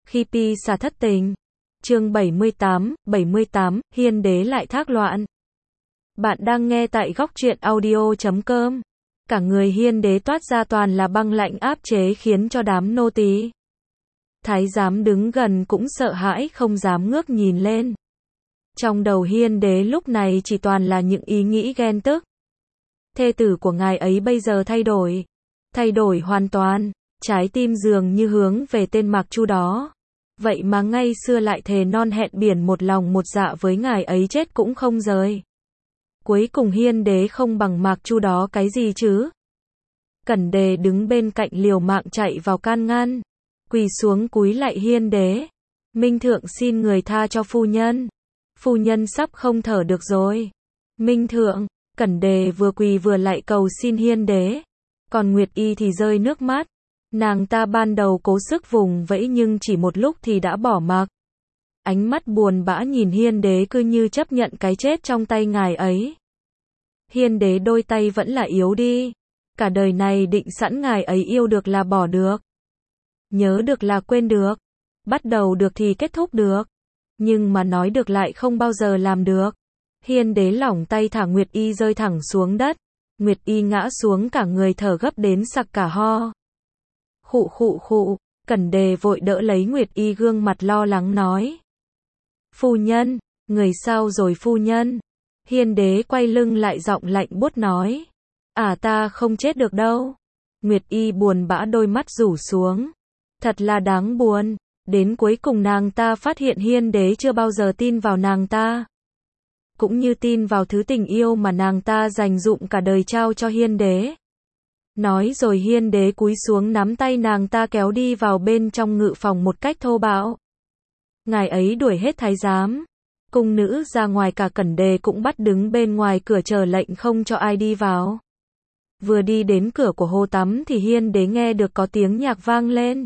Khi Pi xà thất tình. Chương 78, Hiên đế lại thác loạn. Bạn đang nghe tại góc truyện audio.com. Cả người Hiên đế toát ra toàn là băng lạnh áp chế khiến cho đám nô tỳ thái giám đứng gần cũng sợ hãi không dám ngước nhìn lên. Trong đầu Hiên đế lúc này chỉ toàn là những ý nghĩ ghen tức. Thê tử của ngài ấy bây giờ thay đổi hoàn toàn, trái tim dường như hướng về tên Mạc Chu đó. Vậy mà ngay xưa lại thề non hẹn biển một lòng một dạ với ngài ấy chết cũng không rời. Cuối cùng Hiên đế không bằng Mạc Chu đó cái gì chứ? Cẩn Đề đứng bên cạnh liều mạng chạy vào can ngăn, quỳ xuống cúi lạy Hiên đế. Minh thượng xin người tha cho phu nhân sắp không thở được rồi. Minh thượng, Cẩn Đề vừa quỳ vừa lạy cầu xin Hiên đế. Còn Nguyệt Y thì rơi nước mắt. Nàng ta ban đầu cố sức vùng vẫy nhưng chỉ một lúc thì đã bỏ mặc. Ánh mắt buồn bã nhìn Hiên đế cứ như chấp nhận cái chết trong tay ngài ấy. Hiên đế đôi tay vẫn là yếu đi. Cả đời này định sẵn ngài ấy yêu được là bỏ được. Nhớ được là quên được. Bắt đầu được thì kết thúc được. Nhưng mà nói được lại không bao giờ làm được. Hiên đế lỏng tay thả Nguyệt Y rơi thẳng xuống đất. Nguyệt Y ngã xuống cả người thở gấp đến sặc cả ho. Khụ, Cẩn Đề vội đỡ lấy Nguyệt Y gương mặt lo lắng nói. Phu nhân, người sao rồi phu nhân? Hiên đế quay lưng lại giọng lạnh buốt nói. Ta không chết được đâu. Nguyệt Y buồn bã đôi mắt rủ xuống. Thật là đáng buồn. Đến cuối cùng nàng ta phát hiện Hiên đế chưa bao giờ tin vào nàng ta. Cũng như tin vào thứ tình yêu mà nàng ta dành dụm cả đời trao cho Hiên đế. Nói rồi Hiên đế cúi xuống nắm tay nàng ta kéo đi vào bên trong ngự phòng một cách thô bạo. Ngài ấy đuổi hết thái giám, cung nữ ra ngoài, cả Cẩn Đề cũng bắt đứng bên ngoài cửa chờ lệnh không cho ai đi vào. Vừa đi đến cửa của hồ tắm thì Hiên đế nghe được có tiếng nhạc vang lên.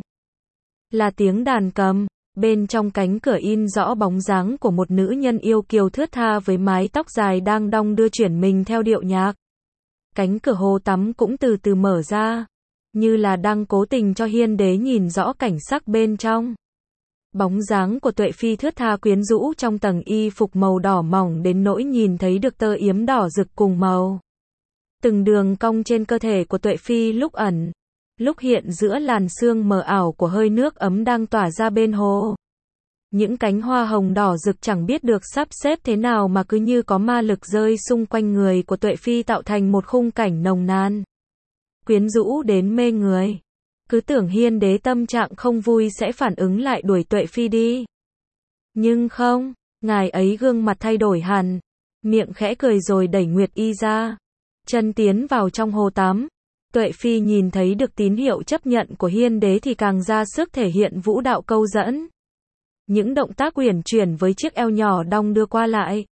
Là tiếng đàn cầm, bên trong cánh cửa in rõ bóng dáng của một nữ nhân yêu kiều thướt tha với mái tóc dài đang đong đưa chuyển mình theo điệu nhạc. Cánh cửa hồ tắm cũng từ từ mở ra, như là đang cố tình cho Hiên đế nhìn rõ cảnh sắc bên trong. Bóng dáng của Tuệ Phi thướt tha quyến rũ trong tầng y phục màu đỏ mỏng đến nỗi nhìn thấy được tơ yếm đỏ rực cùng màu. Từng đường cong trên cơ thể của Tuệ Phi lúc ẩn, lúc hiện giữa làn sương mờ ảo của hơi nước ấm đang tỏa ra bên hồ. Những cánh hoa hồng đỏ rực chẳng biết được sắp xếp thế nào mà cứ như có ma lực rơi xung quanh người của Tuệ Phi tạo thành một khung cảnh nồng nàn, quyến rũ đến mê người. Cứ tưởng Hiên đế tâm trạng không vui sẽ phản ứng lại đuổi Tuệ Phi đi. Nhưng không, ngài ấy gương mặt thay đổi hẳn, miệng khẽ cười rồi đẩy Nguyệt Y ra, chân tiến vào trong hồ tắm. Tuệ Phi nhìn thấy được tín hiệu chấp nhận của Hiên đế thì càng ra sức thể hiện vũ đạo câu dẫn. Những động tác uyển chuyển với chiếc eo nhỏ đong đưa qua lại.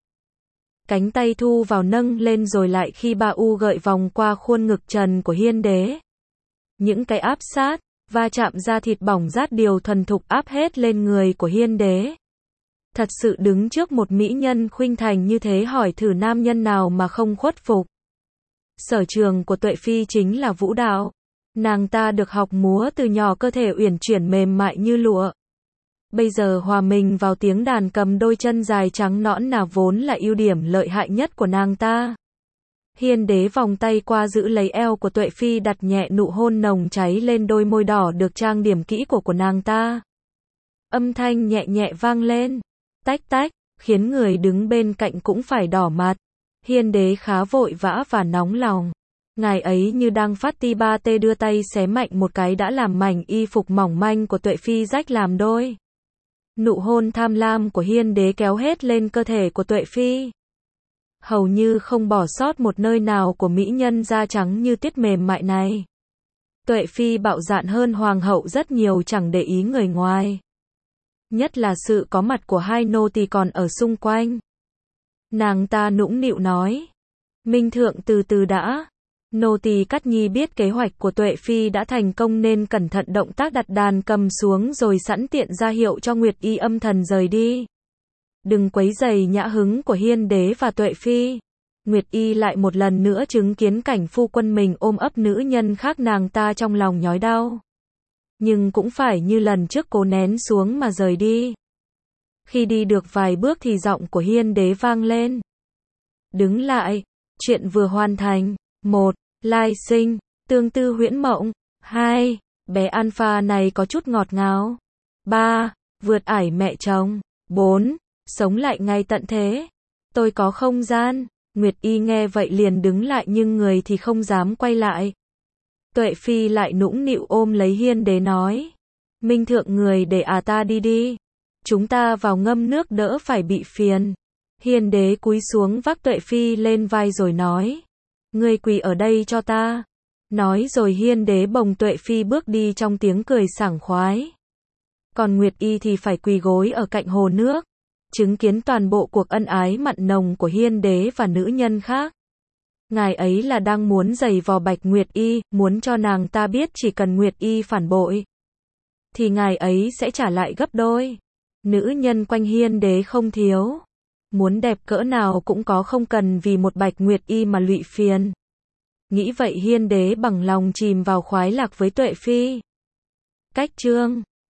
Cánh tay thu vào nâng lên rồi lại khi ba u gợi vòng qua khuôn ngực trần của Hiên đế. Những cái áp sát, va chạm da thịt bỏng rát điều thuần thục áp hết lên người của Hiên đế. Thật sự đứng trước một mỹ nhân khuynh thành như thế hỏi thử nam nhân nào mà không khuất phục. Sở trường của Tuệ Phi chính là vũ đạo. Nàng ta được học múa từ nhỏ, cơ thể uyển chuyển mềm mại như lụa. Bây giờ hòa mình vào tiếng đàn cầm, đôi chân dài trắng nõn nà vốn là ưu điểm lợi hại nhất của nàng ta. Hiên đế vòng tay qua giữ lấy eo của Tuệ Phi, đặt nhẹ nụ hôn nồng cháy lên đôi môi đỏ được trang điểm kỹ của nàng ta. Âm thanh nhẹ nhẹ vang lên, tách tách, khiến người đứng bên cạnh cũng phải đỏ mặt. Hiên đế khá vội vã và nóng lòng. Ngài ấy như đang phát ti ba tê, đưa tay xé mạnh một cái đã làm mảnh y phục mỏng manh của Tuệ Phi rách làm đôi. Nụ hôn tham lam của Hiên đế kéo hết lên cơ thể của Tuệ Phi, hầu như không bỏ sót một nơi nào của mỹ nhân da trắng như tuyết mềm mại này. Tuệ Phi bạo dạn hơn hoàng hậu rất nhiều, chẳng để ý người ngoài. Nhất là sự có mặt của hai nô tỳ còn ở xung quanh. Nàng ta nũng nịu nói. Minh thượng từ từ đã. Nô tỳ Cát Nhi biết kế hoạch của Tuệ Phi đã thành công nên cẩn thận động tác đặt đàn cầm xuống rồi sẵn tiện ra hiệu cho Nguyệt Y âm thần rời đi. Đừng quấy rầy nhã hứng của Hiên đế và Tuệ Phi. Nguyệt Y lại một lần nữa chứng kiến cảnh phu quân mình ôm ấp nữ nhân khác, nàng ta trong lòng nhói đau. nhưng cũng phải như lần trước cố nén xuống mà rời đi. Khi đi được vài bước thì giọng của Hiên Đế vang lên. Đứng lại, chuyện vừa hoàn thành. 1. Lai sinh, tương tư huyễn mộng. 2. Bé Alpha này có chút ngọt ngào. 3. Vượt ải mẹ chồng. 4. Sống lại ngay tận thế. Tôi có không gian. Nguyệt Y nghe vậy liền đứng lại nhưng người thì không dám quay lại. Tuệ Phi lại nũng nịu ôm lấy Hiên Đế nói. Minh thượng người để ta đi đi. Chúng ta vào ngâm nước đỡ phải bị phiền. Hiên Đế cúi xuống vác Tuệ Phi lên vai rồi nói. Ngươi quỳ ở đây cho ta. Nói rồi Hiên Đế bồng Tuệ Phi bước đi trong tiếng cười sảng khoái. Còn Nguyệt Y thì phải quỳ gối ở cạnh hồ nước, chứng kiến toàn bộ cuộc ân ái mặn nồng của Hiên Đế và nữ nhân khác. Ngài ấy là đang muốn giày vò Bạch Nguyệt Y, muốn cho nàng ta biết chỉ cần Nguyệt Y phản bội, thì ngài ấy sẽ trả lại gấp đôi. Nữ nhân quanh Hiên Đế không thiếu. Muốn đẹp cỡ nào cũng có, không cần vì một Bạch Nguyệt Y mà lụy phiền. Nghĩ vậy Hiên Đế bằng lòng chìm vào khoái lạc với Tuệ Phi. Cách chương